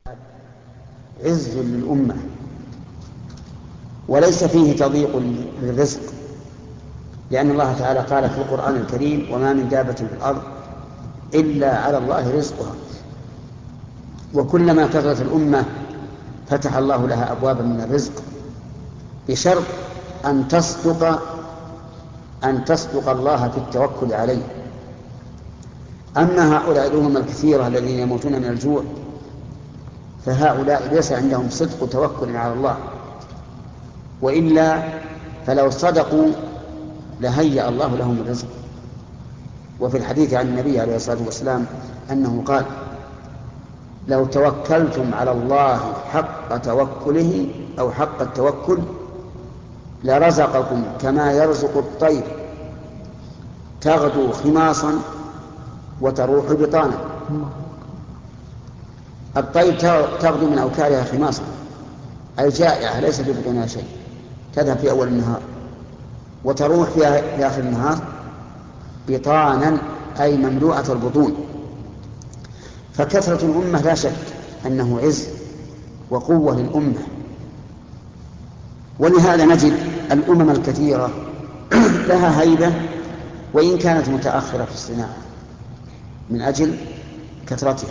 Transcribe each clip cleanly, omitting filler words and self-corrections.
عز للأمة، وليس فيه تضييق للرزق، لأن الله تعالى قال في القرآن الكريم: وما من دابة في الأرض إلا على الله رزقها. وكلما كثرت الأمة فتح الله لها أبوابا من الرزق، بشرط أن تصدق الله في التوكل عليه. أما هؤلاء الأمم الكثيرة الذين يموتون من الجوع فهؤلاء ليس عندهم صدق توكل على الله، وإلا فلو صدقوا لهيأ الله لهم الرزق. وفي الحديث عن النبي عليه الصلاة والسلام أنه قال: لو توكلتم على الله حق توكله أو حق التوكل لرزقكم كما يرزق الطير تغدو خماصا وتروح بطانا. الطير تغدو من أوكارها خماصا، أي جائعة ليس في بطونها شيء، تذهب في أول النهار وتروح في آخر النهار بطانا، أي مملوءة البطون. فكثرة الأمة لا شك أنه عز وقوة للأمة، ولهذا نجد الأمم الكثيرة لها هيبة وإن كانت متأخرة في الصناعة من أجل كثرتها.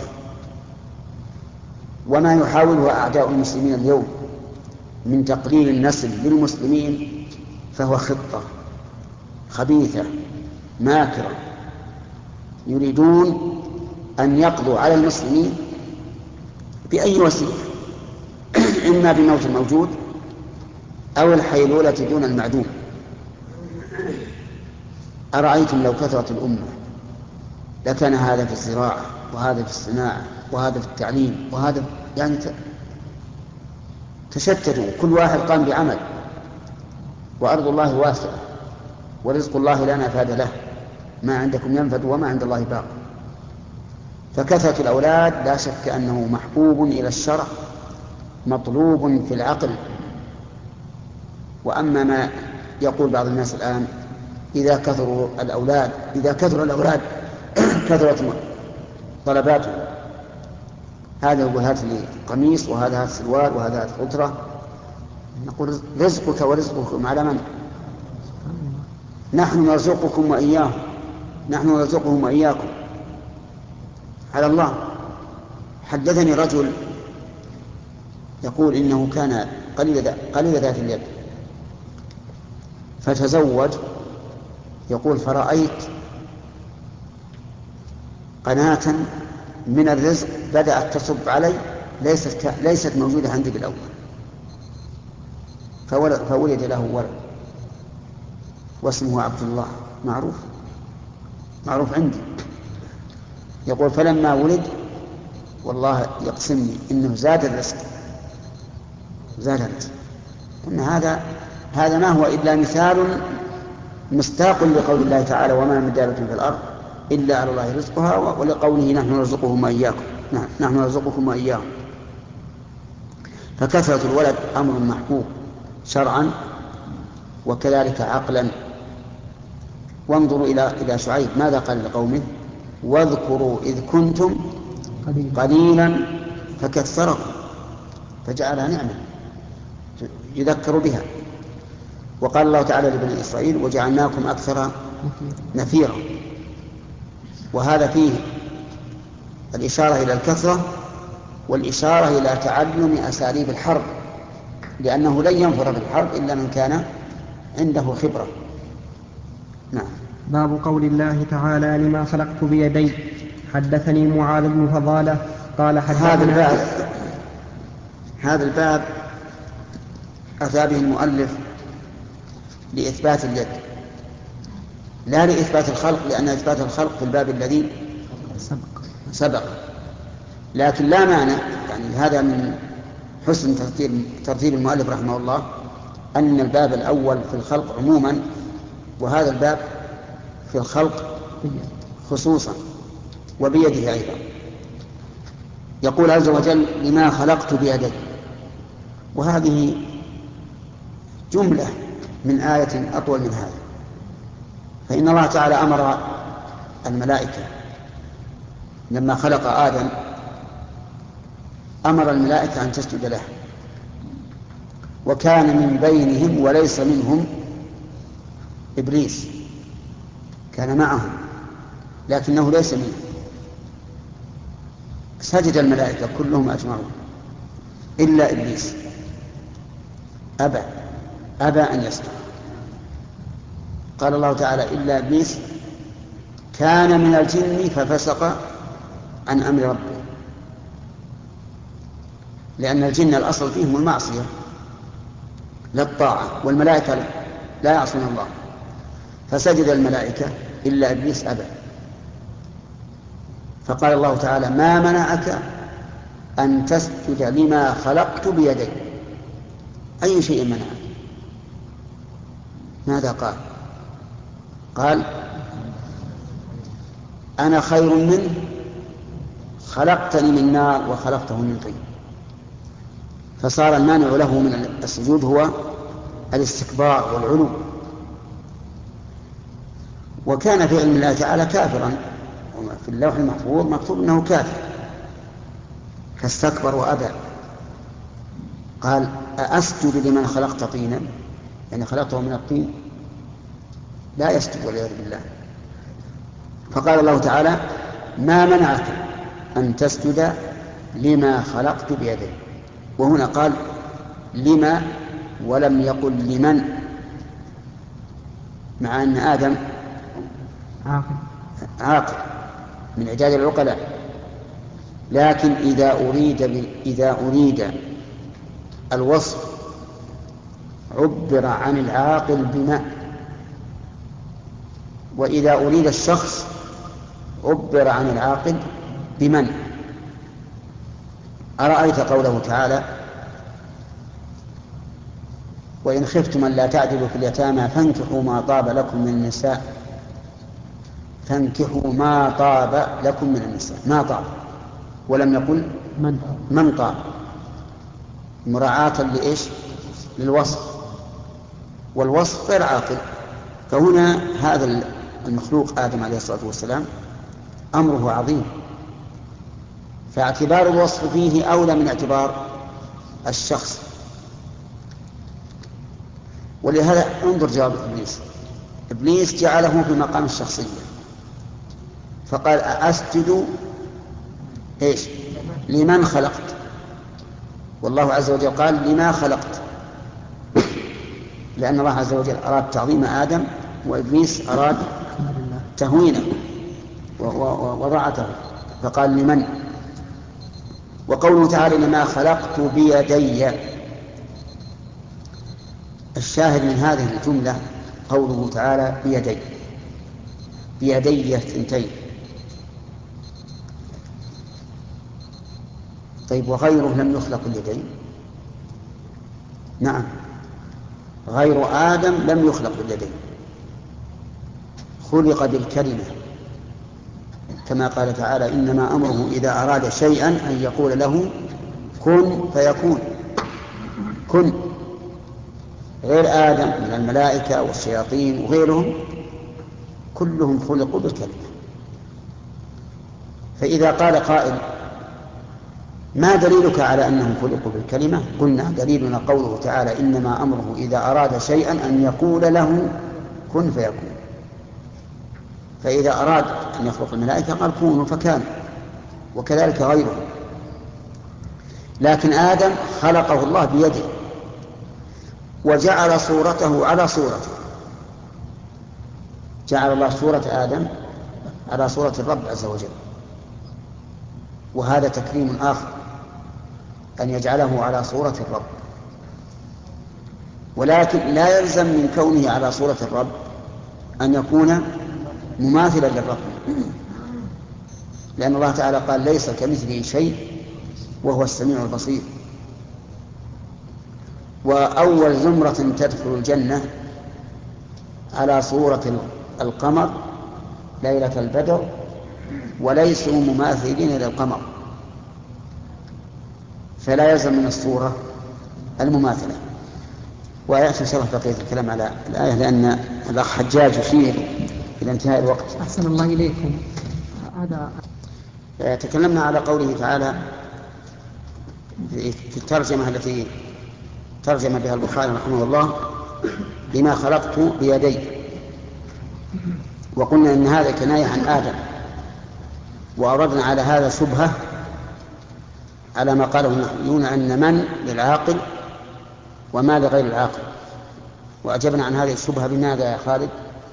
وما يحاوله أعداء المسلمين اليوم من تقليل النسل للمسلمين فهو خطة خبيثة ماكرة، يريدون أن يقضوا على المسلمين بأي وسيلة، إما بموت الموجود أو الحيلولة دون المعدوم. أرأيتم لو كثرت الأمة لكان هذا في الزراعة وهذا في الصناعة وهذا في التعليم وهذا يعني تشتتوا، كل واحد قام بعمل، وأرض الله واسعة ورزق الله لا نفاد له، ما عندكم ينفد وما عند الله باق. فكثرة الأولاد لا شك أنه محبوب إلى الشرع مطلوب في العقل. وأما ما يقول بعض الناس الآن: إذا كثر الأولاد كثرت طلباته، هذا يقول هات لي قميص وهذا هات سلوار وهذا هات غترة. نقول: رزقك ورزقكم على من؟ نحن نرزقكم وإياهم، نحن نرزقهم وإياكم على الله. حدثني رجل يقول إنه كان قليل ذات اليد فتزوج، يقول: فرأيت قناة من الرزق بدأت تصب علي ليست موجودة عندي بالأول، فولد له ولد واسمه عبد الله، معروف عندي. يقول: فلما ولد والله يقسمني إنه زاد الرزق. إن هذا ما هو إلا مثال مستاق لقول الله تعالى: وما من دابة في الأرض إلا على الله رزقها، ولقوله: نحن نرزقهم وإياكم. نحن نرزقكم وإياهم. فكثرة الولد أمر محبوب شرعا وكذلك عقلا. وانظروا إلى شعيب ماذا قال لقومه: واذكروا إذ كنتم قليلا فكثركم، فجعلها نعمة يذكر بها. وقال الله تعالى لبني إسرائيل: وجعلناكم أكثر نفيرا. وهذا فيه الإشارة إلى الكثرة والإشارة إلى تعلم أساليب الحرب، لأنه لن ينفر في الحرب إلا من كان عنده خبرة. نعم. باب قول الله تعالى: لما خلقت بيدي. حدثني معاذ بن فضالة قال: هذا الباب أتى به المؤلف لإثبات اليد لا لإثبات الخلق، لأن إثبات الخلق في الباب الذي سبق. لكن لا مانع، يعني هذا من حسن ترتيب المؤلف رحمه الله أن الباب الأول في الخلق عموما، وهذا الباب في الخلق خصوصا وبيده أيضا. يقول عز وجل: لما خلقت بيدي. وهذه جملة من آية أطول من هذا. فإن الله تعالى أمر الملائكة لما خلق آدم أمر الملائكة أن تسجد له، وكان من بينهم وليس منهم إبليس، كان معهم لكنه ليس منهم. سجد الملائكة كلهم أجمعون إلا إبليس، أبى أن يسجد. قال الله تعالى: إلا إبليس كان من الجن ففسق عن أمر ربه، لأن الجن الأصل فيهم المعصية لا الطاعة، والملائكة لا يعصون الله. فسجد الملائكة إلا إبليس أبى. فقال الله تعالى: ما منعك أن تسجد لما خلقت بيدي؟ أي شيء منعك؟ ماذا قال؟ قال: أنا خير منه، خلقتني من نار وخلقته من طين. فصار المانع له من السجود هو الاستكبار والعلو. وكان في علم الله تعالى كافرا، في اللوح المحفوظ مكتوب أنه كافر، فاستكبر وأبى. قال: أأسجد لمن خلقت طينا؟ يعني خلقته من الطين؟ لا يسجد والعياذ بالله. فقال الله تعالى: ما منعك أن تسجد لما خلقت بيدي؟ وهنا قال لما ولم يقل لمن، مع أن آدم عاقل من عداد العقلاء. لكن إذا أريد الوصف عبر عن العاقل بما، وإذا أريد الشخص عبر عن العاقل بمن. أرأيت قوله تعالى: وإن خفتم أن لا تعدلوا في اليتامى فانكحوا ما طاب لكم من النساء. فانكحوا ما طاب لكم من النساء، ما طاب، ولم يقل من طاب، مراعاة لإيش؟ للوصف، والوصف غير عاقل. فهنا هذا المخلوق آدم عليه الصلاة والسلام أمره عظيم، فاعتبار الوصف فيه أولى من اعتبار الشخص. ولهذا انظر جواب إبليس جعله في مقام الشخصية، فقال: أسجد إيش؟ لمن خلقت. والله عز وجل قال: لما خلقت، لأن الله عز وجل أراد تعظيم آدم، وإبليس أراد تهوينه وضعته، فقال: لمن. وقوله تعالى: لما خلقت بيدي، الشاهد من هذه الجملة قوله تعالى: بيدي الثنتين. طيب، وغيره لم يخلق اليدين؟ نعم، غير آدم لم يخلق باليدين، خلق بالكلمة، كما قال تعالى: إنما أمره إذا أراد شيئا أن يقول له كن فيكون. كن. غير آدم من الملائكة والشياطين وغيرهم كلهم خلقوا بالكلمة. فإذا قال قائل: ما دليلك على أنهم خلقوا بالكلمة؟ قلنا: دليلنا قوله تعالى: إنما أمره إذا أراد شيئا أن يقول له كن فيكون. فإذا أراد أن يخلق الملائكة قال كونوا فكانوا، وكذلك غيره. لكن آدم خلقه الله بيده، وجعل صورته على صورته. جعل الله صورة آدم على صورة الرب عز وجل، وهذا تكريم آخر، أن يجعله على صورة الرب. ولكن لا يلزم من كونه على صورة الرب أن يكون مماثلا للرب، لأن الله تعالى قال: ليس كمثله شيء وهو السميع البصير. وأول زمرة تدخل الجنة على صورة القمر ليلة البدر، وليسوا مماثلين للقمر، فلا يلزم من الصورة المماثلة. ويأتي إن شاء الله بقية الكلام على الآية، لأن الأخ حجاج يشير إلى انتهاء الوقت. أحسن الله إليكم. تكلمنا على قوله تعالى: في الترجمة التي ترجم بها البخاري رحمه الله بما خلقت بيدي، وقلنا إن هذا كناية عن آدم، وأردنا على هذا شبهة على ما قاله النحويون أن من للعاقل وما لغير العاقل، وأجبنا عن هذه الشبهة بماذا يا خالد؟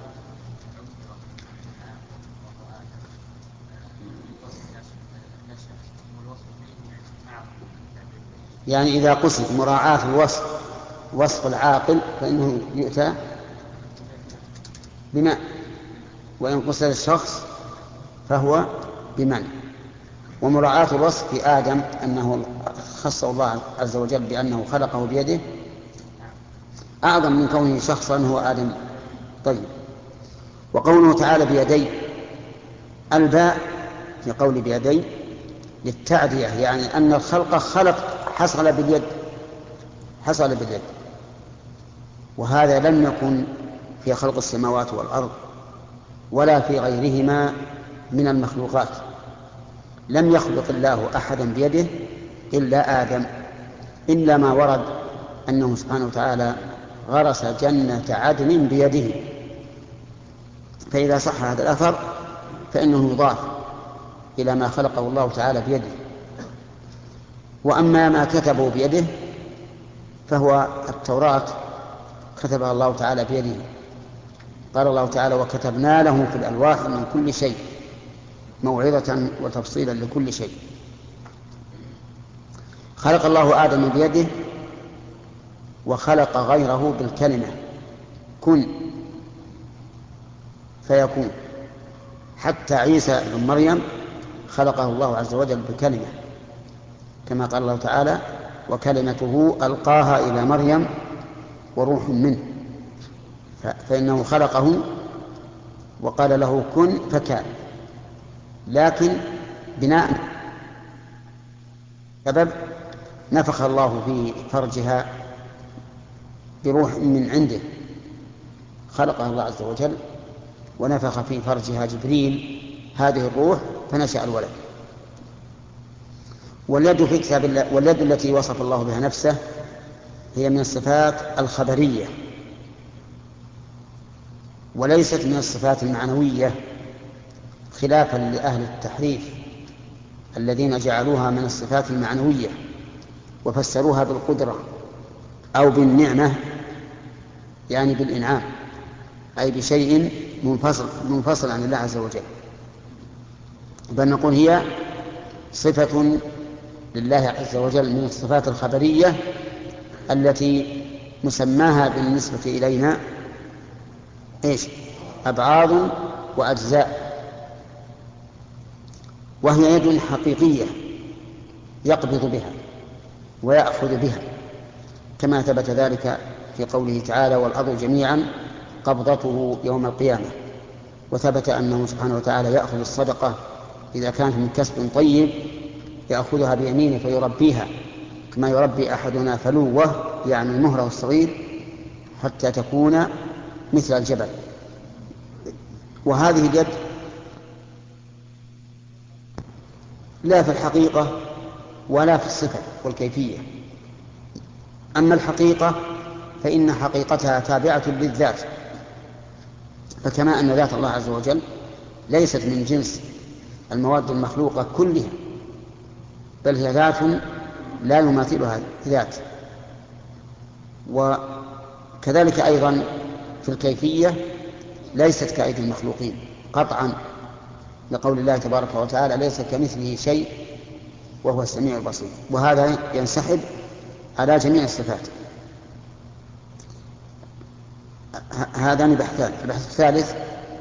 يعني إذا قصد مراعاة الوصف وصف العاقل فإنه يؤتى بما، وإن قصد الشخص فهو بمن. ومراعاة الوصف في آدم أنه خصه الله عز وجل بأنه خلقه بيده أعظم من كونه شخصا هو آدم. طيب، وقوله تعالى بيدي، الباء في قول بيدي للتعدية، يعني أن الخلق حصل باليد، حصل باليد، وهذا لم يكن في خلق السماوات والأرض ولا في غيرهما من المخلوقات. لم يخلق الله أحدا بيده إلا آدم، إلا ما ورد أنه سبحانه وتعالى غرس جنة عدن بيده، فإذا صح هذا الأثر فإنه يضاف إلى ما خلقه الله تعالى بيده. وأما ما كتبه بيده فهو التوراة كتبها الله تعالى بيده، قال الله تعالى وكتبنا له في الألواح من كل شيء موعظة وتفصيلا لكل شيء. خلق الله آدم بيده وخلق غيره بالكلمة كن فيكون، حتى عيسى بن مريم خلقه الله عز وجل بكلمة، كما قال الله تعالى وكلمته ألقاها إلى مريم وروح منه، فإنه خلقه وقال له كن فكان، لكن بناء سبب نفخ الله في فرجها بروح من عنده، خلقها الله عز وجل ونفخ في فرجها جبريل هذه الروح فنشأ الولد. واليد في كتاب الله، واليد التي وصف الله بها نفسه هي من الصفات الخبرية وليست من الصفات المعنوية، خلافا لأهل التحريف الذين جعلوها من الصفات المعنوية وفسروها بالقدرة أو بالنعمة، يعني بالإنعام، أي بشيء منفصل عن الله عز وجل، بل نقول هي صفة لله عز وجل من الصفات الخبرية التي مسماها بالنسبة إلينا أبعاض وأجزاء، وهي يد حقيقية يقبض بها ويأخذ بها، كما ثبت ذلك في قوله تعالى والأرض جميعا قبضته يوم القيامة، وثبت أنه سبحانه وتعالى يأخذ الصدقة إذا كانت من كسب طيب يأخذها بيمينه فيربيها كما يربي أحدنا فلوه، يعني المهره الصغير، حتى تكون مثل الجبل. وهذه اليد لا في الحقيقة ولا في الصفة والكيفية. أما الحقيقة فإن حقيقتها تابعة للذات، فكما أن ذات الله عز وجل ليست من جنس المواد المخلوقة كلها، بل هي ذات لا يماثلها ذات. وكذلك أيضا في الكيفية ليست كأيدي المخلوقين قطعا، لقول الله تبارك وتعالى ليس كمثله شيء وهو السميع البصير، وهذا ينسحب على جميع الصفات. هذان بحثان. البحث الثالث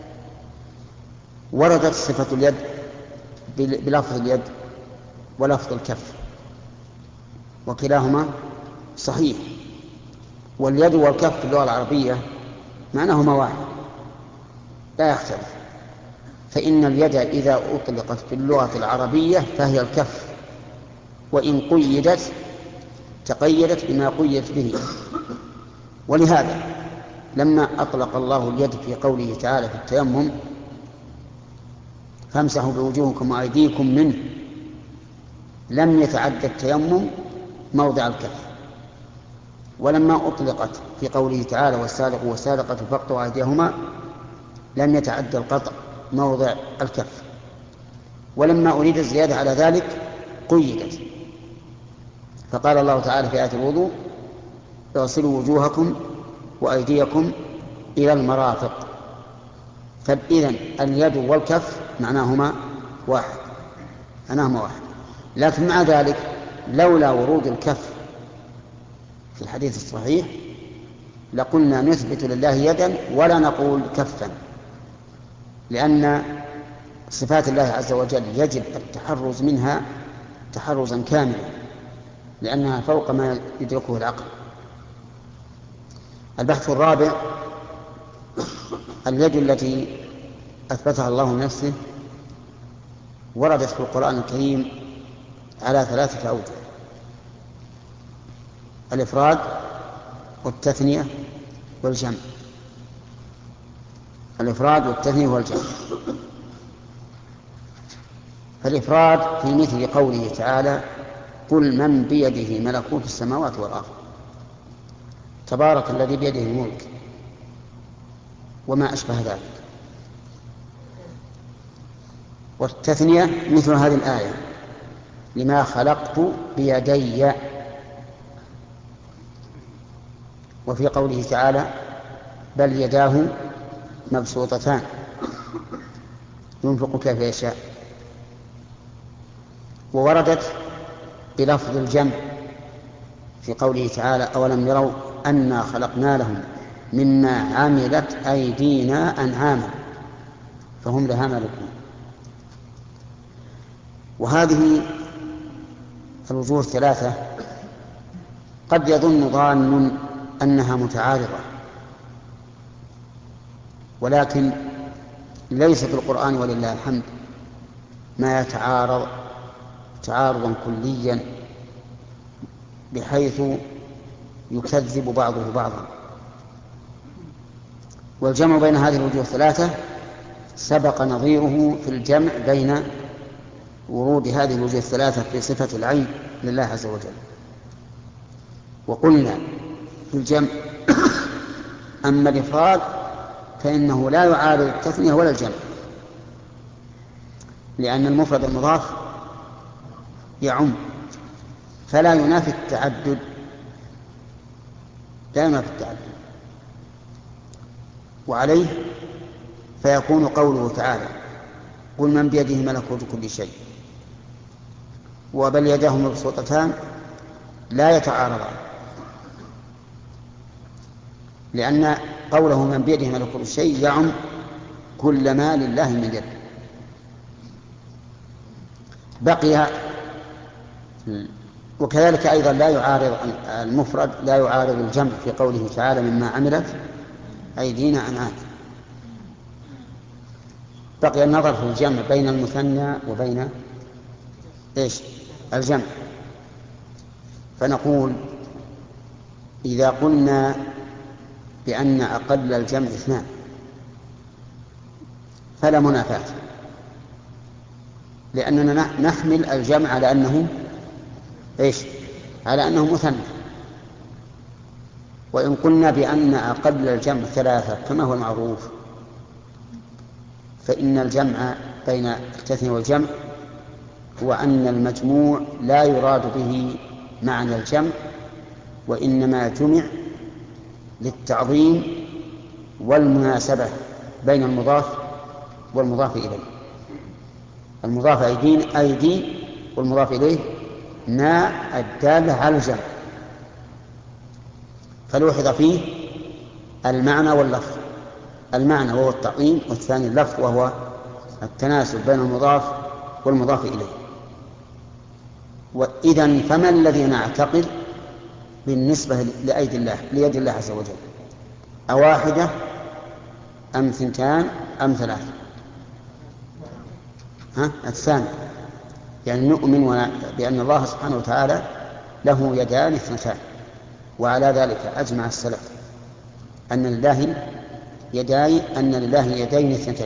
وردت صفة اليد بلفظ اليد ولفظ الكف، وكلاهما صحيح، واليد والكف في اللغة العربية معناهما واحد لا يختلف، فإن اليد إذا أطلقت في اللغة العربية فهي الكف، وإن قيدت تقيدت بما قيدت به. ولهذا لما أطلق الله اليد في قوله تعالى في التيمم فامسحوا بوجوهكم وأيديكم منه، لم يتعدى التيمم موضع الكف. ولما أطلقت في قوله تعالى والسارق والسارقة فاقطعوا أيديهما لم يتعدى القطع موضع الكف. ولما أريد الزيادة على ذلك قيدت، فقال الله تعالى في آية الوضوء اغسلوا وجوهكم وأيديكم إلى المرافق. فإذن اليد والكف معناهما واحد. لكن مع ذلك لولا ورود الكف في الحديث الصحيح لقلنا نثبت لله يدا ولا نقول كفا، لأن صفات الله عز وجل يجب التحرز منها تحرزا كاملا، لأنها فوق ما يدركه العقل. البحث الرابع: اليد التي أثبتها الله لنفسه وردت في القرآن الكريم على 3 أوجه: الإفراد والتثنية والجمع. الإفراد والتثنية والجمع. فالإفراد في مثل قوله تعالى قل من بيده ملكوت السماوات والأرض تبارك الذي بيده الملك وما أشبه ذلك. والتثنية مثل هذه الآية لما خلقت بيدي. وفي قوله تعالى بل يداه مبسوطتان ينفق كيف يشاء. ووردت بلفظ الجمع في قوله تعالى أولم يروا أنا خلقنا لهم مما عملت أيدينا أنعاما فهم لها مالكون. وهذه الوجوه 3 قد يظن ظان أنها متعارضة، ولكن ليس في القرآن ولله الحمد ما يتعارض تعارضا كليا بحيث يكذب بعضه بعضا. والجمع بين هذه الوجوه 3 سبق نظيره في الجمع بين ورود هذه الوجوه 3 في صفة العين لله عز وجل. وقلنا في الجمع أما الإفراد فإنه لا يعارض التثنية ولا الجمع، لأن المفرد المضاف يعم فلا ينافي التعدد، وعليه فيكون قوله تعالى قل من بيده ملكوت كل شيء وبل يداه مبسوطتان لا يتعارضان، لأن قوله من بيده ملكوت كل شيء يعم كل ما لله من يد. بقي وكذلك أيضا لا يعارض المفرد لا يعارض الجمع في قوله تعالى مما عملت أيدينا أنعاما. بقي النظر في الجمع بين المثنى وبين الجمع. فنقول إذا قلنا بأن أقل الجمع 2 فلا منافاة، لأننا نحمل الجمع على أنه على أنه مثنى. وإن قلنا بأن أقل الجمع 3 كما هو المعروف فإن الجمع بين التثنية والجمع هو أن المجموع لا يراد به معنى الجمع، وإنما جمع للتعظيم والمناسبة بين المضاف والمضاف إليه. المضاف أيدي والمضاف إليه نا الدالة على الجمع، فلوحظ فيه المعنى واللفظ. المعنى وهو التعظيم، والثاني اللفظ وهو التناسب بين المضاف والمضاف إليه. وإذن فما الذي نعتقد بالنسبة ليد الله عز وجل؟ أواحدة أم 2 أم 3؟ الثاني، يعني نؤمن بأن الله سبحانه وتعالى له يدان 2، وعلى ذلك أجمع السلف أن لله يدين 2.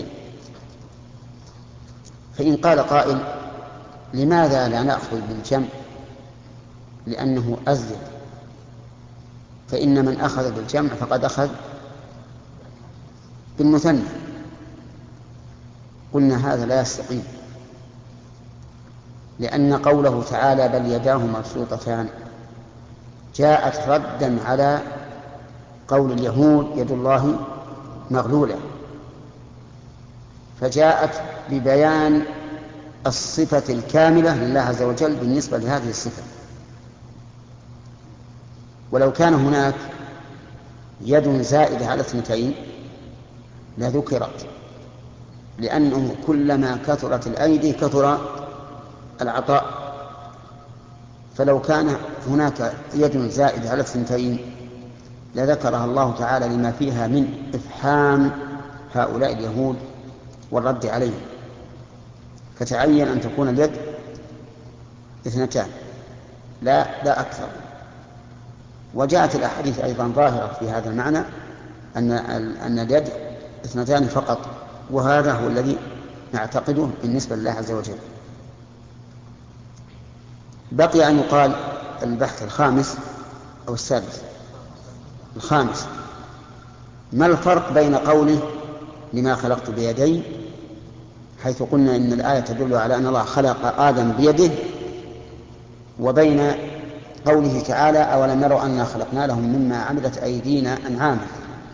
فإن قال قائل لماذا لا نأخذ بالجمع لأنه أزيد، فإن من أخذ بالجمع فقد أخذ بالمثنى. قلنا هذا لا يستقيم، لأن قوله تعالى بل يداه مبسوطتان جاءت ردا على قول اليهود يد الله مغلولة، فجاءت ببيان الصفة الكاملة لله عز وجل بالنسبة لهذه الصفة. ولو كان هناك يد زائدة على 2 لذكرت، لأنه كلما كثرت الأيدي كثر العطاء، فلو كان هناك يد زائدة على 2 لذكرها الله تعالى لما فيها من إفحام هؤلاء اليهود والرد عليهم، فتعين أن تكون اليد 2 لا أكثر. وجاءت الأحاديث أيضا ظاهرة في هذا المعنى أن اليد 2 فقط، وهذا هو الذي نعتقده بالنسبة لله عز وجل. بقي أن يقال البحث الخامس أو السادس. الخامس: ما الفرق بين قوله لما خلقت بيدي، حيث قلنا إن الآية تدل على أن الله خلق آدم بيده، وبين قوله تعالى أولم يروا أنا خلقنا لهم مما عملت أيدينا أنعاما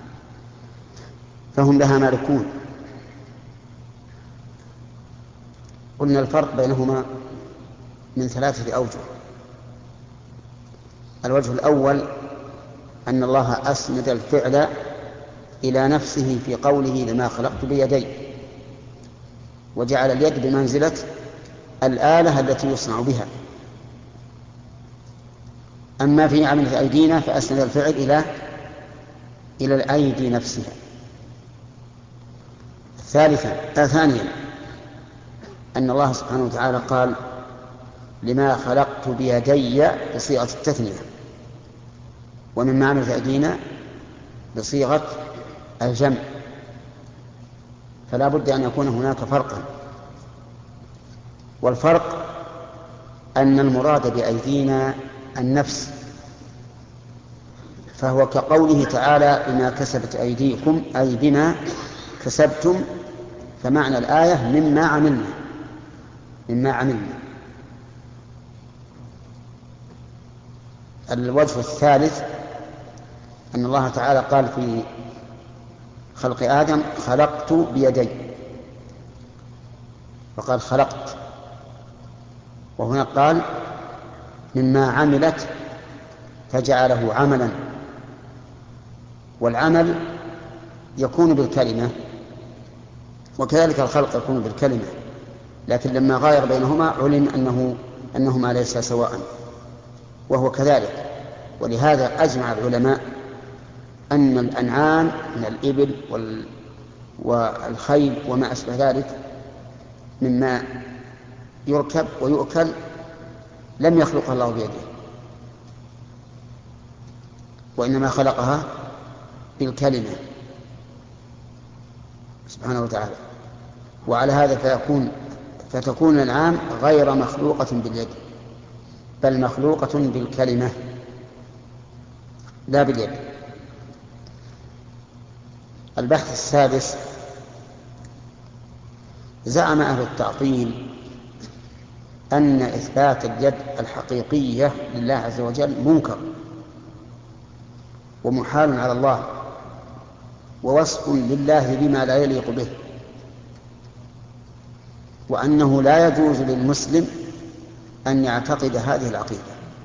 فهم لها مالكون؟ قلنا الفرق بينهما من 3 أوجه. الوجه الأول أن الله أسند الفعل إلى نفسه في قوله لما خلقت بيدي، وجعل اليد بمنزلة الآلة التي يصنع بها. أما في عملة أيدينا فأسند الفعل إلى الأيدي نفسها. ثانيا أن الله سبحانه وتعالى قال لما خلقت بيدي بصيغة التثنية، ومما عملت أيدينا بصيغة الجمع، فلا بد أن يكون هناك فرقا. والفرق أن المراد بأيدينا النفس، فهو كقوله تعالى بما كسبت أيديكم أي بما كسبتم، فمعنى الآية مما عملنا. الوجه الثالث أن الله تعالى قال في خلق آدم خلقت بيدي، وقال خلقت، وهنا قال مما عملت فجعله عملا. والعمل يكون بالكلمة، وكذلك الخلق يكون بالكلمة، لكن لما غاير بينهما علم أنهما ليس سواء، وهو كذلك. ولهذا أجمع العلماء أن الأنعام من الإبل والخيل وما أشبه ذلك مما يركب ويؤكل لم يخلقها الله بيده، وإنما خلقها بالكلمة سبحانه وتعالى. وعلى هذا فتكون الأنعام غير مخلوقة باليد، بل مخلوقة بالكلمة لا باليد. البحث السادس: زعم أهل التعطيل أن إثبات اليد الحقيقية لله عز وجل منكر ومحال على الله، ووصف لله بما لا يليق به، وأنه لا يجوز للمسلم أن يعتقد هذه العقيدة،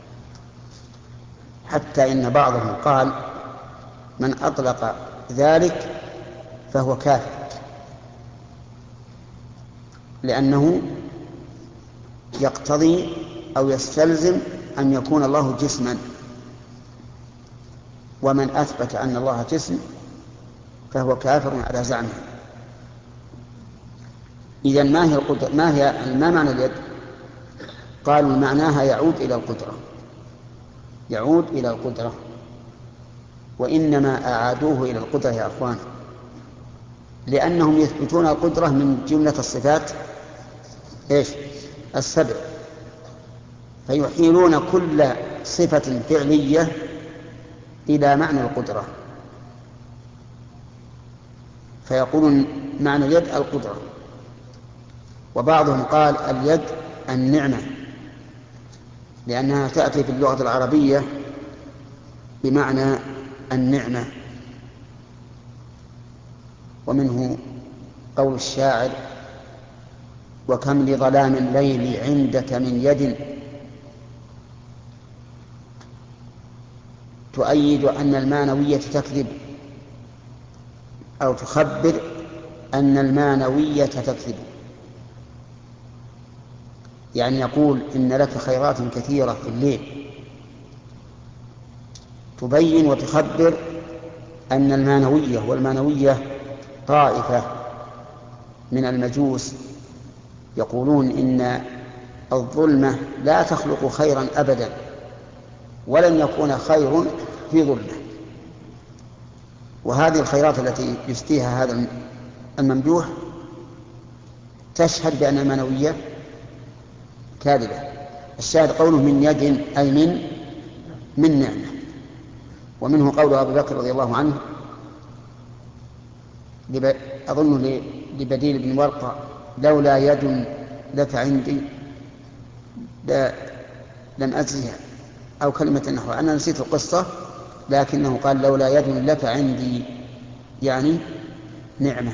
حتى إن بعضهم قال من أطلق ذلك فهو كافر، لأنه يقتضي أو يستلزم أن يكون الله جسما، ومن أثبت أن الله جسم فهو كافر على زعمه. إذن ما معنى اليد؟ قالوا معناها يعود إلى القدرة، وإنما أعادوه إلى القدرة يا أخوان، لأنهم يثبتون القدرة من جملة الصفات السبع، فيحيلون كل صفة فعلية إلى معنى القدرة، فيقولون معنى اليد القدرة. وبعضهم قال اليد النعمة، لأنها تأتي في اللغة العربية بمعنى النعمة. ومنه قول الشاعر: وكم لظلام الليل عندك من يد تؤيد أن المانوية تكذب، أو تخبر أن المانوية تكذب، يعني يقول إن لك خيرات كثيرة في الليل، تبين وتخبر أن المانوية، والمانوية طائفة من المجوس يقولون إن الظلمة لا تخلق خيرا أبدا، ولن يكون خير في ظلمة. وهذه الخيرات التي يفتيها هذا الممدوح تشهد بأن المانوية كاذبة. الشاهد قوله من يد أي من نعمة. ومنه قول أبي بكر رضي الله عنه أظن لبديل بن ورقة: لولا يد لك عندي لم أجزها، أو كلمة نحو. أنا نسيت القصة، لكنه قال لولا يد لك عندي، يعني نعمة.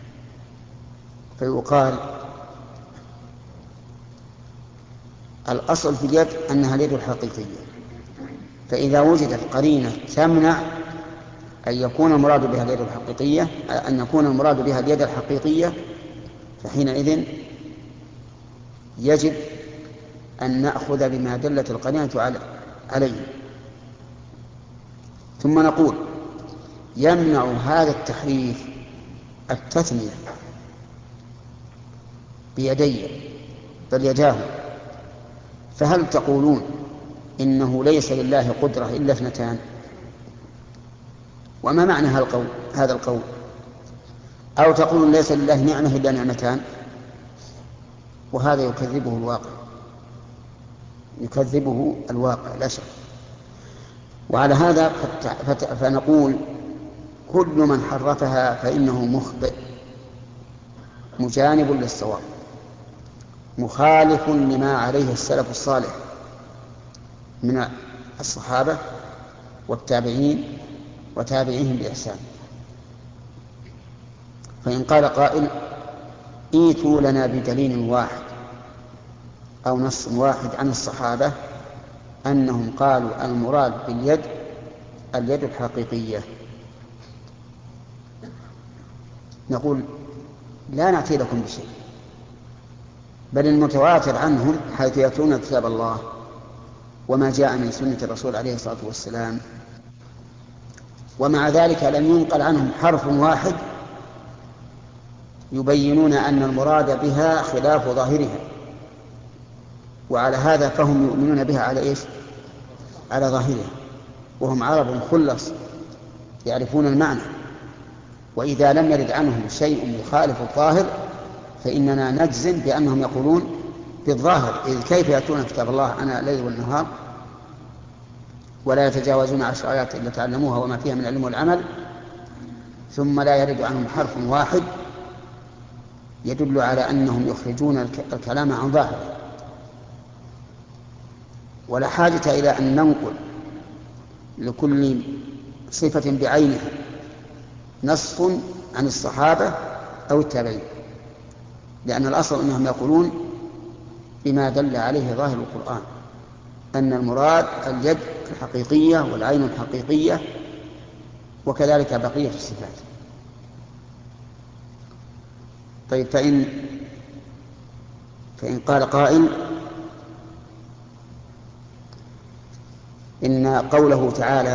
فيقال الأصل في اليد أنها اليد الحقيقية، فإذا وجدت قرينة تمنع أن يكون المراد بها اليد الحقيقية، أن يكون المراد بها اليد الحقيقية، فحينئذ يجب أن نأخذ بما دلت القرينة عليه. ثم نقول: يمنع هذا التحريف التثنية بيدي بل يداه، فهل تقولون إنه ليس لله قدرة إلا اثنتان؟ وما معنى هذا القول؟ أو تقولون ليس لله نعمة إلا نعمتان؟ وهذا يكذبه الواقع لا شك. وعلى هذا فنقول: كل من حرفها فإنه مخطئ مجانب للصواب، مخالف لما عليه السلف الصالح من الصحابة والتابعين وتابعيهم بإحسان. فإن قال قائل: ائتوا لنا بدليل واحد أو نص واحد عن الصحابة أنهم قالوا المراد باليد اليد الحقيقية، نقول: لا نأتي لكم بشيء، بل المتواتر عنهم حيث يتلون كتاب الله وما جاء من سنة الرسول عليه الصلاة والسلام، ومع ذلك لم ينقل عنهم حرف واحد يبينون أن المراد بها خلاف ظاهرها. وعلى هذا فهم يؤمنون بها على إيش؟ على ظاهرها، وهم عرب خلص يعرفون المعنى. وإذا لم يرد عنهم شيء يخالف الظاهر فإننا نجزم بأنهم يقولون بالظاهر، إذ كيف يأتون كتاب الله أنا ليل والنهار ولا يتجاوزون 10 آيات إلا تعلموها وما فيها من العلم والعمل، ثم لا يرد عنهم حرف واحد يدل على أنهم يخرجون الكلام عن ظاهره. ولا حاجة إلى أن ننقل لكل صفة بعينها نص عن الصحابة أو التابعين، لأن الأصل أنهم يقولون بما دل عليه ظاهر القرآن أن المراد اليد الحقيقية والعين الحقيقية، وكذلك بقية الصفات. طيب، فإن قال قائل إن قوله تعالى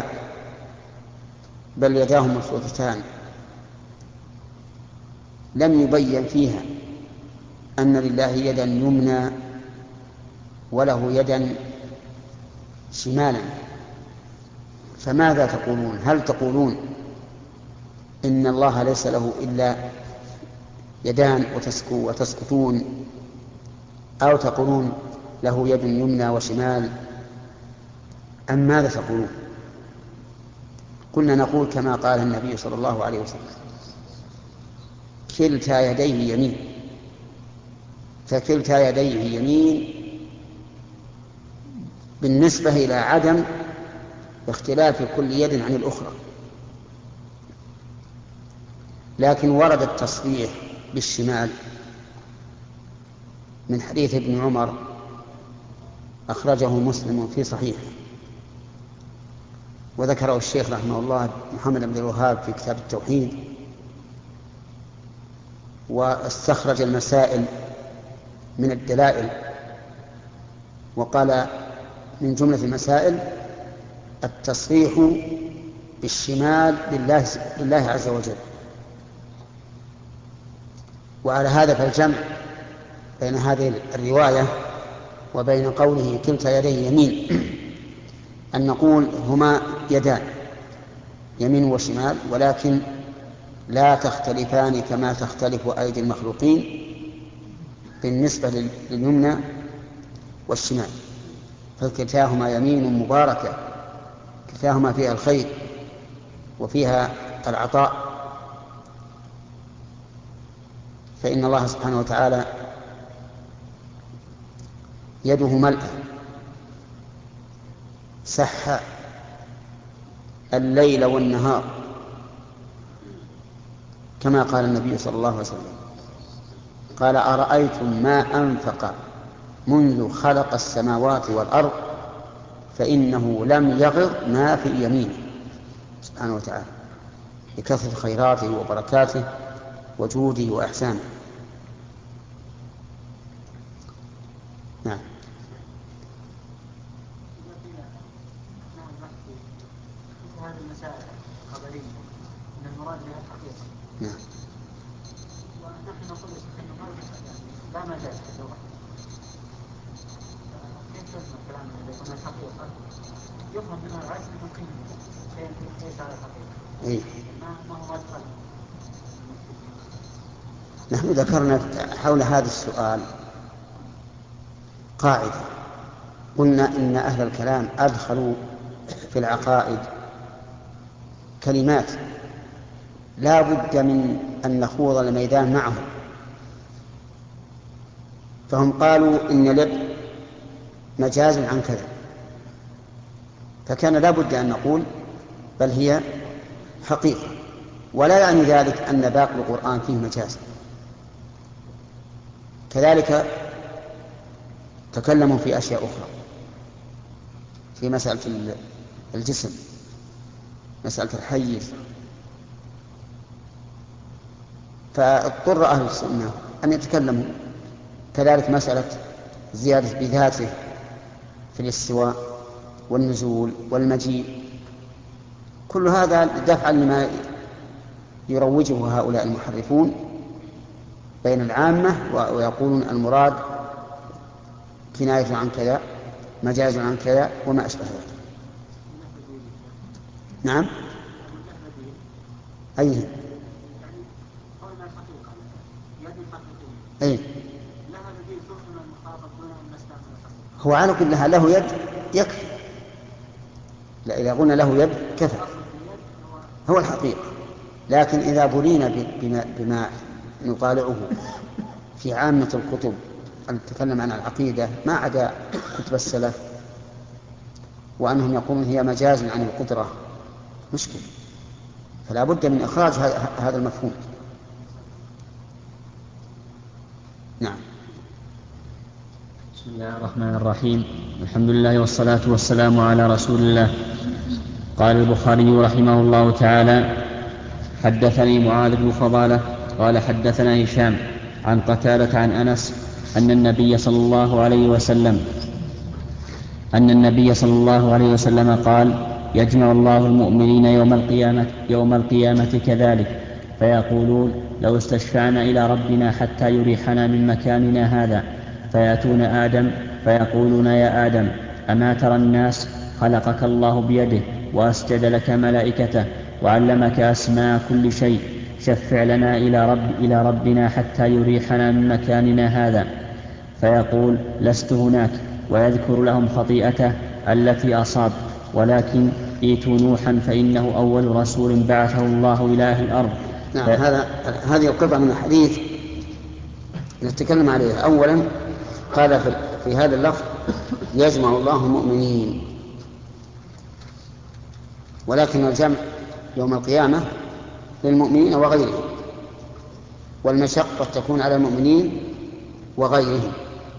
بل يداه مبسوطتان لم يبين فيها أن لله يدا يمنى وله يدا شمالا، فماذا تقولون؟ هل تقولون إن الله ليس له إلا يدان أم ماذا تقولون؟ قلنا نقول كما قال النبي صلى الله عليه وسلم: كلتا يديه يمين. فكلتا يديه يمين بالنسبة إلى عدم اختلاف كل يد عن الأخرى. لكن ورد التصريح بالشمال من حديث ابن عمر أخرجه مسلم في صحيحه، وذكره الشيخ رحمه الله محمد بن الوهاب في كتاب التوحيد، واستخرج المسائل من الدلائل، وقال من جملة المسائل التصريح بالشمال لله عز وجل. وعلى هذا فالجمع بين هذه الرواية وبين قوله كلتا يديه يمين أن نقول هما يدان يمين وشمال، ولكن لا تختلفان كما تختلف أيدي المخلوقين بالنسبة لليمنى والشمال، فكلتاهما يمين مباركة، كلتاهما فيها الخير وفيها العطاء. فإن الله سبحانه وتعالى يده ملأى سح الليل والنهار، كما قال النبي صلى الله عليه وسلم: قال: أرأيتم ما أنفق منذ خلق السماوات والأرض فإنه لم يغر ما في يمينه سبحانه وتعالى، لكثرة خيراته وبركاته وجوده وإحسانه. نعم. هذه المسائل الخبرية من المراد بها الحقيقة. نعم. ونحن نقول إنه لا مجال حتى واحد. كيف يفهم كلامنا إذا يكون الحقيقة يفهم منها العكس ممكن شيء ليس على الحقيقة. إيه. ما هو أدخل. نحن ذكرنا حول هذا السؤال قاعدة، قلنا إن أهل الكلام أدخلوا في العقائد كلمات لا بد من أن نخوض الميدان معهم. فهم قالوا إن اليد مجاز عن كذا، فكان لا بد أن نقول بل هي حقيقة، ولا يعني ذلك أن باقي القرآن فيه مجاز. كذلك تكلموا في أشياء أخرى، في مسألة الجسم، مسألة الحيز، فاضطر أهل السنة أن يتكلموا. كذلك مسألة زيادة بذاته في الاستواء والنزول والمجيء، كل هذا دفعا لما يروجه هؤلاء المحرفون بين العامة، ويقولون المراد كناية عن كذا، مجاز عن كذا، وما أشبه ذلك. نعم. أيه؟ أيه؟ هو على كلها له يد يكفي، لا إذا قلنا له يد كفى، هو الحقيقة. لكن إذا بلينا بما نطالعه في عامة الكتب التي تتكلم عن العقيدة ما عدا كتب السلف، وأنهم يقولون هي مجاز عن القدرة، مشكلة، فلا بد من إخراج هذا المفهوم. نعم. بسم الله الرحمن الرحيم. الحمد لله والصلاة والسلام على رسول الله. قال البخاري رحمه الله تعالى: حدثني معاذ بن فضالة قال حدثنا هشام عن قتادة عن أنس أن النبي صلى الله عليه وسلم قال: يجمع الله المؤمنين يوم القيامة كذلك، فيقولون: لو استشفعنا إلى ربنا حتى يريحنا من مكاننا هذا، فيأتون آدم فيقولون: يا آدم، أما ترى الناس خلقك الله بيده وأسجد لك ملائكته وعلمك أسماء كل شيء، شفع لنا إلى ربنا حتى يريحنا من مكاننا هذا. فيقول: لست هناك، ويذكر لهم خطيئته التي أصاب، ولكن ائتوا نوحا فإنه أول رسول بعثه الله إلى أهل الأرض. نعم. هذه القطعة من الحديث نتكلم عليها. أولا قال في هذا اللفظ يجمع الله المؤمنين، ولكن الجمع يوم القيامة للمؤمنين وغيرهم، والمشقة تكون على المؤمنين وغيرهم.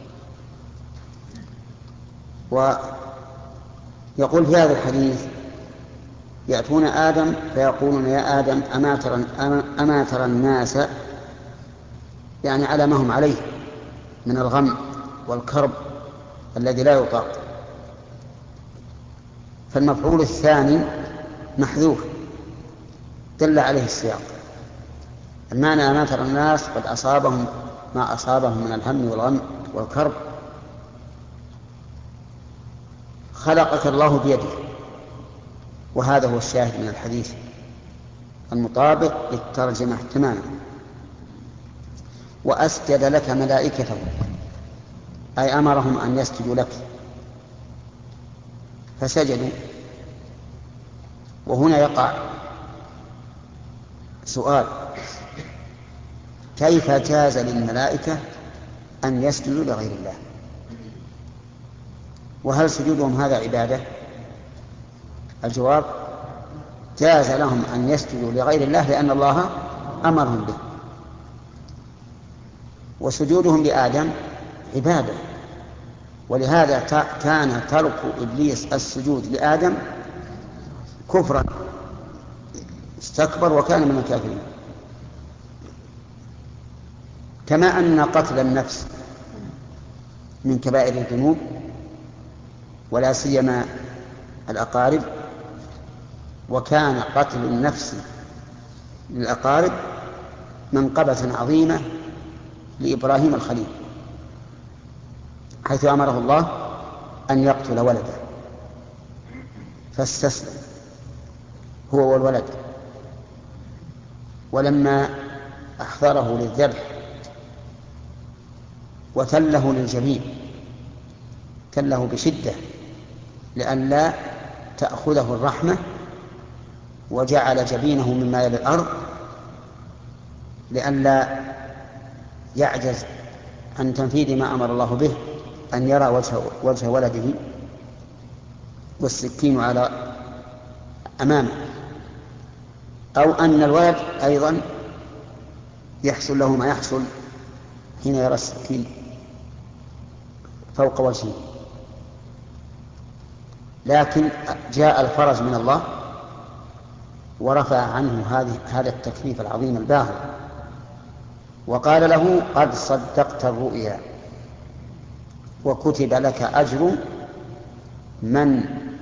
ويقول في هذا الحديث يأتون آدم فيقولون يا آدم أما ترى الناس، يعني على ما هم عليه من الغم والكرب الذي لا يطاق. فالمفعول الثاني محذوف دل عليه السياق. المعنى أما ترى الناس قد أصابهم ما أصابهم من الهم والغم والكرب، خلقك الله بيده، وهذا هو الشاهد من الحديث المطابق للترجمة تماما. وأسجد لك ملائكته، أي أمرهم أن يسجدوا لك فسجدوا. وهنا يقع سؤال: كيف جاز للملائكة أن يسجدوا لغير الله؟ وهل سجودهم هذا عبادة؟ الجواب: جاز لهم أن يسجدوا لغير الله لأن الله أمرهم به، وسجودهم لآدم عبادة. ولهذا كان ترك إبليس السجود لآدم كفرا، استكبر وكان من الكافرين. كما أن قتل النفس من كبائر الذنوب، ولا سيما الأقارب، وكان قتل النفس للأقارب منقبة عظيمة لإبراهيم الخليل، حيث أمره الله أن يقتل ولده فاستسلم هو والولد. ولما أحضره للذبح وتله للجبين، تله بشدة لئلا تأخذه الرحمة، وجعل جبينه مما يلي الأرض لئلا يعجز عن تنفيذ ما أمر الله به، أن يرى وجه ولده والسكين على أمامه، أو أن الولد أيضا يحصل له ما يحصل حين يرى السكين فوق وجهه. لكن جاء الفرج من الله ورفع عنه هذا التكليف العظيم الباهظ، وقال له: قد صدقت الرؤيا، وكتب لك أجر من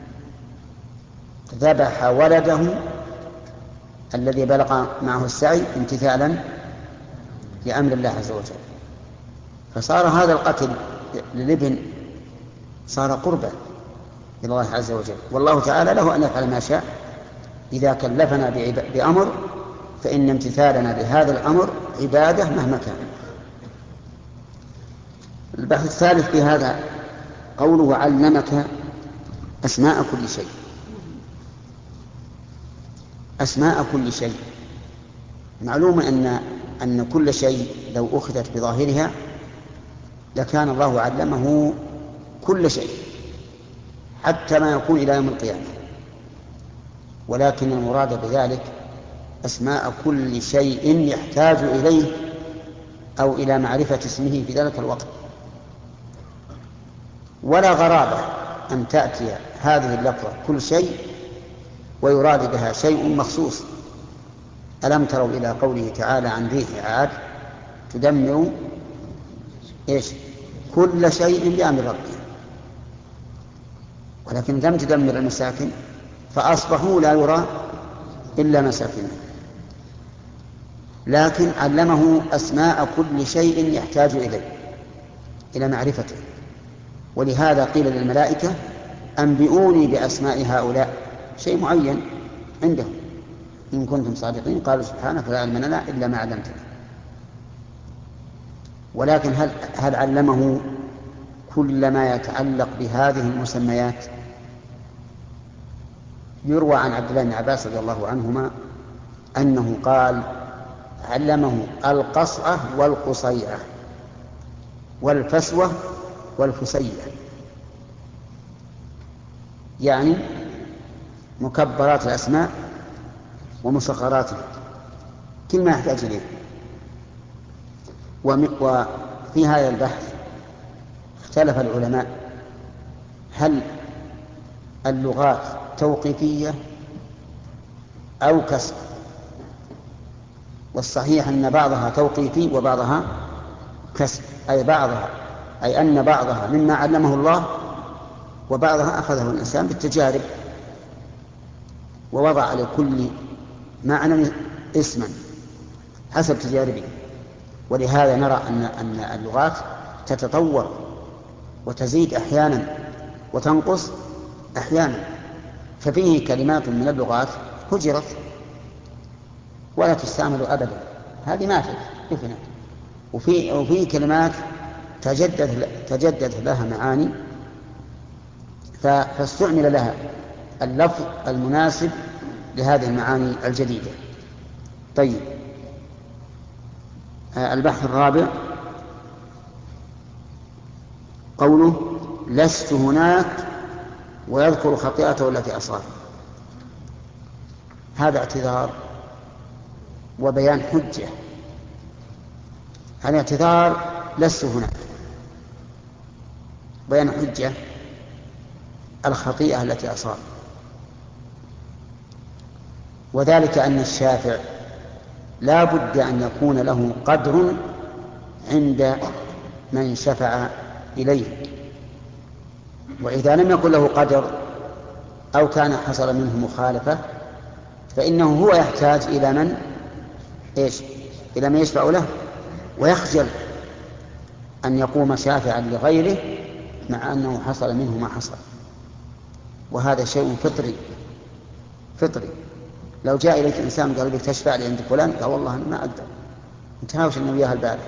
ذبح ولده الذي بلغ معه السعي امتثالا لأمر الله عز وجل. فصار هذا القتل للابن صار قربا إلى الله عز وجل، والله تعالى له أن يفعل ما شاء. إذا كلفنا بأمر فإن امتثالنا بهذا الأمر عبادة مهما كان. البحث الثالث في هذا قوله: علمك أسماء كل شيء. أسماء كل شيء، معلوم أن كل شيء لو أخذت بظاهرها لكان الله علمه كل شيء حتى ما يكون إلى يوم القيامة، ولكن المراد بذلك أسماء كل شيء يحتاج إليه أو إلى معرفة اسمه في ذلك الوقت. ولا غرابة أن تأتي هذه اللفظة كل شيء ويراد بها شيء مخصوص. ألم تروا إلى قوله تعالى عن ريح عاد تدمر كل شيء بأمر ربها، ولكن لم تدمر المساكن فأصبحوا لا يرى إلا مساكنه. لكن علمه أسماء كل شيء يحتاج إليه إلى معرفته. ولهذا قيل للملائكة: أنبئوني بأسماء هؤلاء، شيء معين عندهم، إن كنتم صادقين. قالوا: سبحانك لا علم لنا إلا ما علمتنا. ولكن هل علمه كل ما يتعلق بهذه المسميات؟ يروى عن عبد الله بن عباس رضي الله عنهما أنه قال: علمه القصعة والقصيعة والفسوة والفسية، يعني مكبرات الأسماء ومصغراتها، كل ما يحتاج إليه. وفي هذا البحث اختلف العلماء هل اللغات توقيفية أو كسر، والصحيح أن بعضها توقيفي وبعضها كسر، أي أن بعضها مما علمه الله وبعضها أخذه الإنسان بالتجارب ووضع لكل معنى اسما حسب تجاربه. ولهذا نرى أن اللغات تتطور وتزيد أحيانا وتنقص أحيانا، ففيه كلمات من اللغات هجرت ولا تستعمل أبدا، هذه ماتت دفنت، وفي كلمات تجدد لها معاني فاستعمل لها اللفظ المناسب لهذه المعاني الجديدة. طيب، البحث الرابع قوله: لست هناك، ويذكر خطيئته التي أصاب. هذا اعتذار وبيان حجة. الاعتذار لست هناك، بيان حجة الخطيئة التي أصاب، وذلك أن الشافع لا بد أن يكون له قدر عند من شفع إليه، وإذا لم يكن له قدر أو كان حصل منه مخالفة فإنه هو يحتاج إلى من إلى من يشفع له، ويخجل أن يقوم شافعا لغيره مع أنه حصل منه ما حصل، وهذا شيء فطري. لو جاء إليك إنسان قال لك تشفع لي عند فلان، قال والله أنا ما أقدر، أنت هاوش أنه وياها البارح،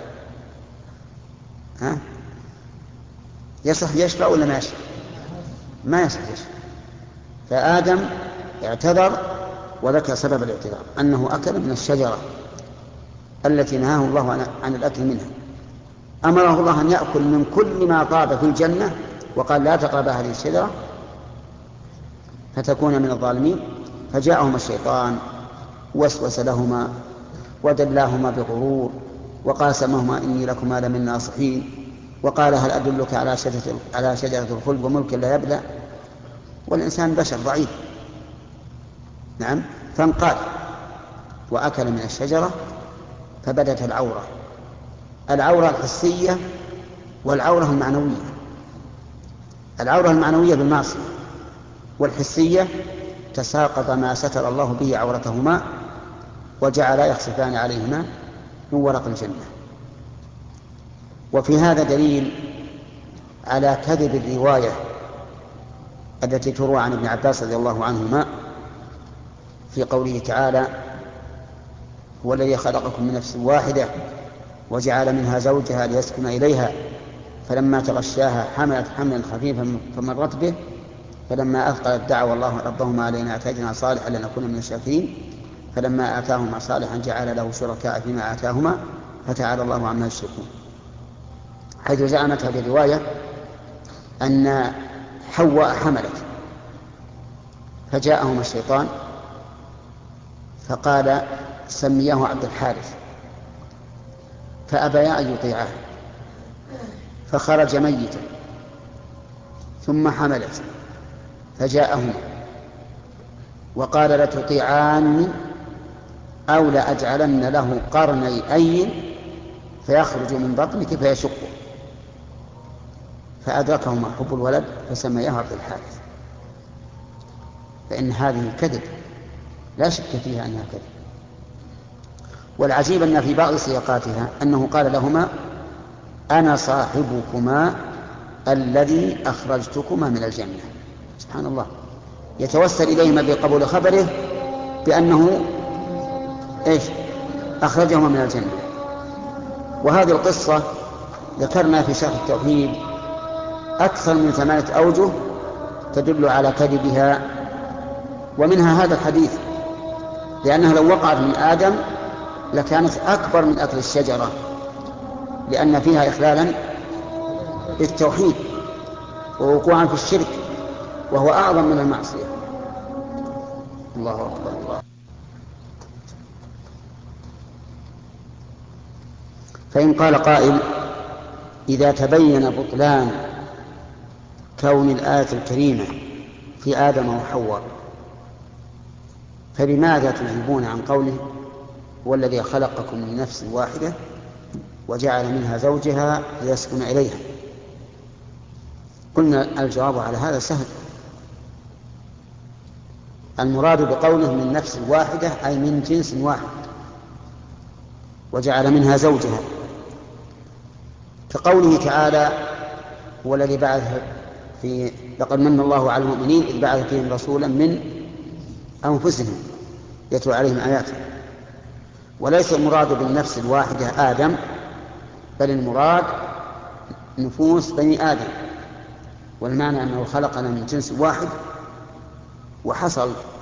يصح يشفع ولا ما يشفع؟ ما يصح يشفع. فآدم اعتذر وذكر سبب الاعتذار أنه أكل من الشجرة التي نهاه الله عن الأكل منها. أمره الله أن يأكل من كل ما طاب في الجنة، وقال: لا تقرب هذه الشجرة فتكون من الظالمين. فجاءهما الشيطان وسوس لهما ودلاهما بغرور وقاسمهما: إني لكما لمن الناصحين، وقال: هل أدلك على شجرة الخلد وملك لا يبلى. والإنسان بشر ضعيف، نعم، فانقاد وأكل من الشجرة فبدت العورة الحسية والعورة المعنوية. العورة المعنوية بالمعصية، والحسية تساقط ما ستر الله به عورتهما وجعلا يخسفان عليهما من ورق الجنة. وفي هذا دليل على كذب الرواية التي تروى عن ابن عباس رضي الله عنهما في قوله تعالى: هو الذي خلقكم من نفس واحدة وجعل منها زوجها ليسكن إليها فلما تغشاها حملت حملا خفيفا فمرت به فلما أثقلت دعوا الله ربهما علينا آتينا صالحا لنكون من الشاكرين فلما آتاهما صالحا جعل له شركاء فيما آتاهما فتعالى الله عما يشركون. حيث زعمت هذه الرواية أن حواء حملت فجاءهما الشيطان فقال: سمياه عبد الحارث، فأبيا أن يطيعاه فخرج ميتا، ثم حملت فجاءهما وقال: لتطيعان أو لأجعلن له قرني أيل فيخرج من بطنك فيشقه، فأدركهما حب الولد فسمياه عبد الحارث. فإن هذه كذب لا شك فيها أنها كذب. والعجيب أن في بعض سياقاتها أنه قال لهما: أنا صاحبكما الذي أخرجتكما من الجنة. سبحان الله، يتوسل إليهما بقبول خبره بأنه أخرجهما من الجنة. وهذه القصة ذكرنا في شرح التوحيد أكثر من 8 أوجه تدل على كذبها ومنها هذا الحديث، لأنها لو وقعت من آدم لكانت أكبر من أكل الشجرة، لأن فيها إخلالا بالتوحيد ووقوعا في الشرك، وهو أعظم من المعصية. الله أكبر. الله. فإن قال قائل: إذا تبين بطلان كون الآية الكريمة في آدم وحواء، فلماذا تجيبون عن قوله: هو الذي خلقكم من نفس واحدة وجعل منها زوجها ليسكن إليها؟ قلنا الجواب على هذا سهل. المراد بقوله من نفس واحدة أي من جنس واحد، وجعل منها زوجها، كقوله تعالى: هو الذي بعث في لقد من الله على المؤمنين إذ بعث فيهم رسولا من أنفسهم يتلو عليهم آياته. وليس المراد بالنفس الواحدة آدم، بل المراد نفوس بني آدم، والمعنى أنه خلقنا من جنس واحد، وحصل